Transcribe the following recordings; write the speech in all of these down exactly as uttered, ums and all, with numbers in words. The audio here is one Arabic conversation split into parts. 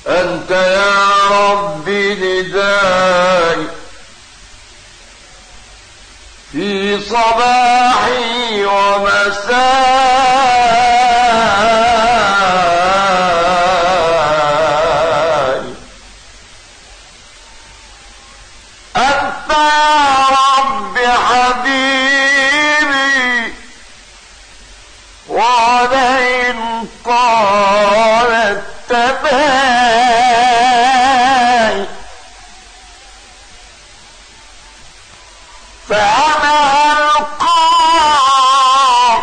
أنت يا ربي ندائي في صباحي ومسائي. أنت يا ربي حبيبي وعليهم طالت تباي. فأنا ألقاك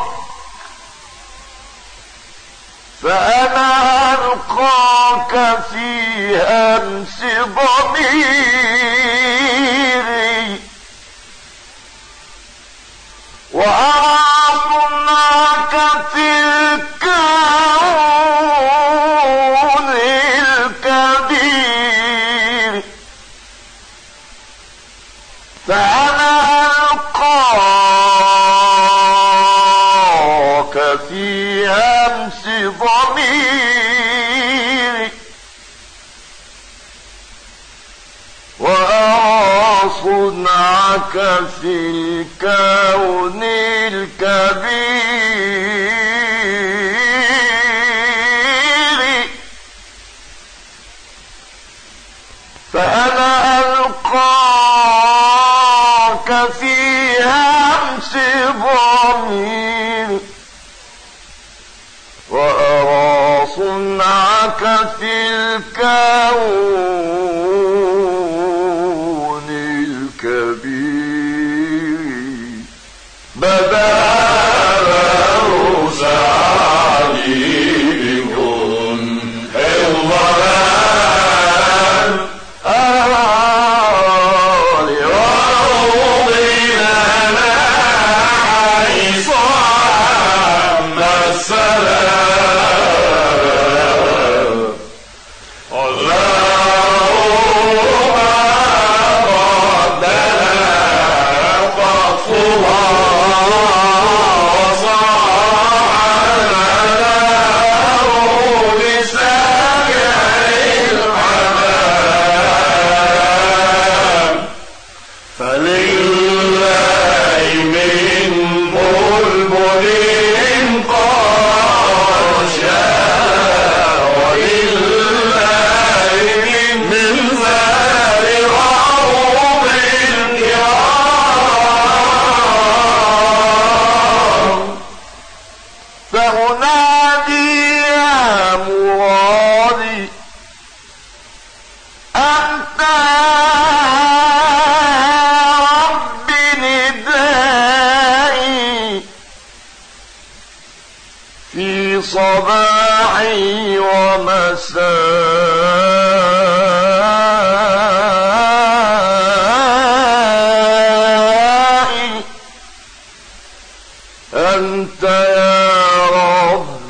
فأنا ألقاك في أمس ضميري وأراك في الكون الكبير. فأنا ألقاك في أمس ضميري وأرى صنعك في الكون الكبير. فأنا ألقاك في همس ضميري وأرى صنعك في الكون الكبير. بدا له سعدي بكن الضلال آل وروضنا حيث عم السلام. اللهم ردنا فاطفها وصعنا بسابع الحمام. فلله من بلبل قد شاء ولله من ذار روض الكرام. فأنادي يا مرادي أنت رب ندائي في صباحي ومسائي. أنت يا رب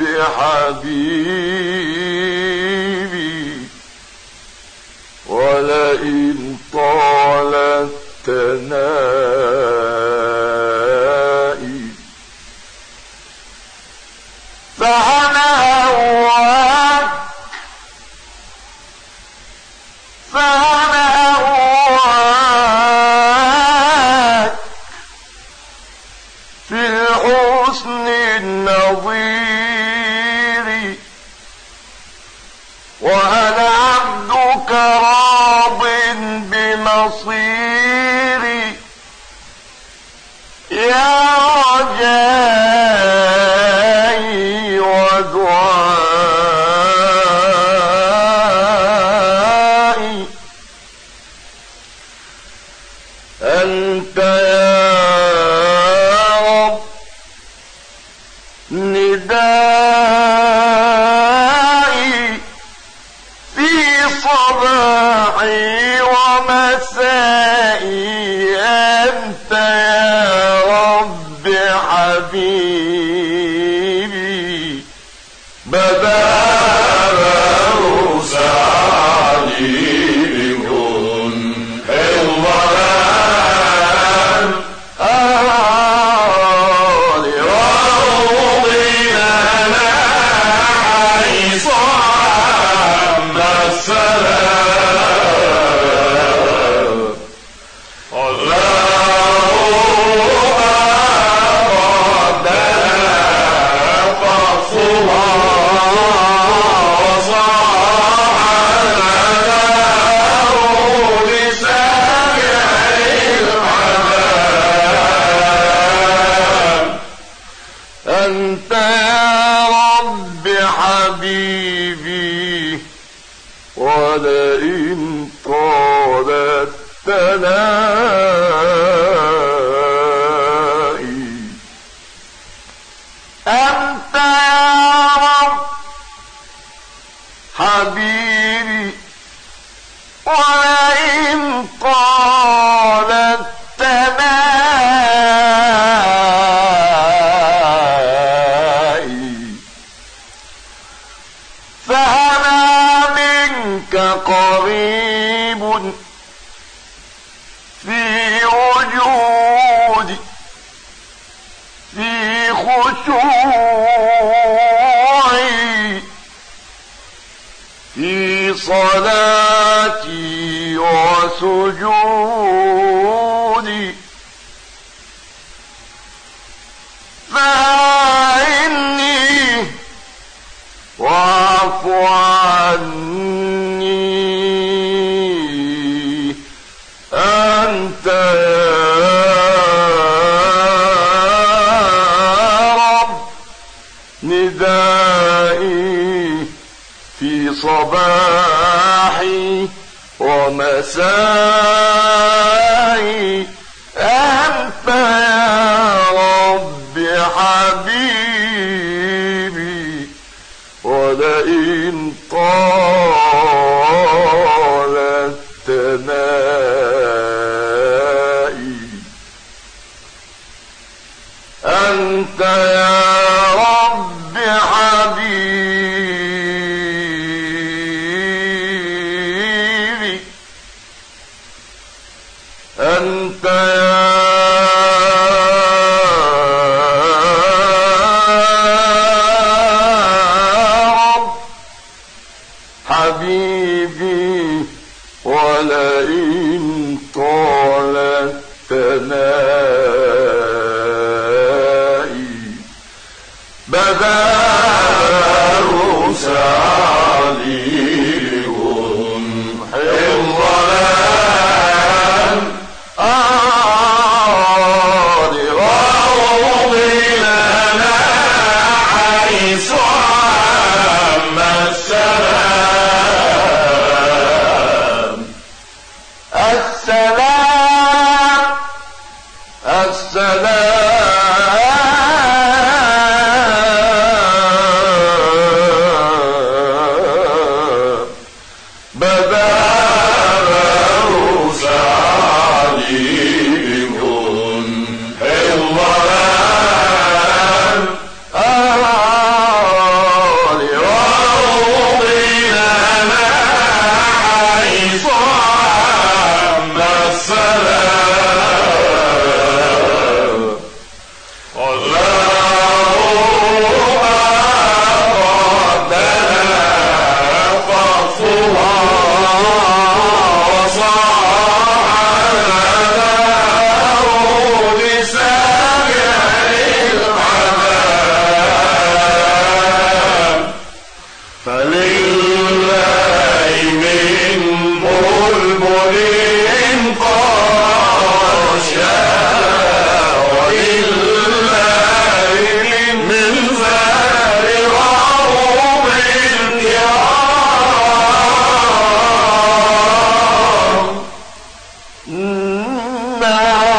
حبيبي ولئن طالت تنائي. فأنا هواك فأنا هواك في الحسن النظير وأنا عبدك راض بمصيري. يا رجائي ودعائي. أنت يا رب ندائي في صباحي ومسائي. ولئن طالت تنائي أنت يا رب حبيبي ولئن طالت تنائي فأنا منك قريب في وجودي في خشوعي في صلاتي وسجودي فإني واعف عني أنت يا رب ندائي في صباحي ومسائي أنت يا رب حبيبي ولئن طالت تنائي أنت يا رب حبيبي أنت يا رب حبيبي ولئن طالت تنائي بدار سعلي حفظنا آل وروضي لنا حيث عم السلام السلام السلام بدار سعليهم حوالان آل وروضي لنا حيث عم السلام ما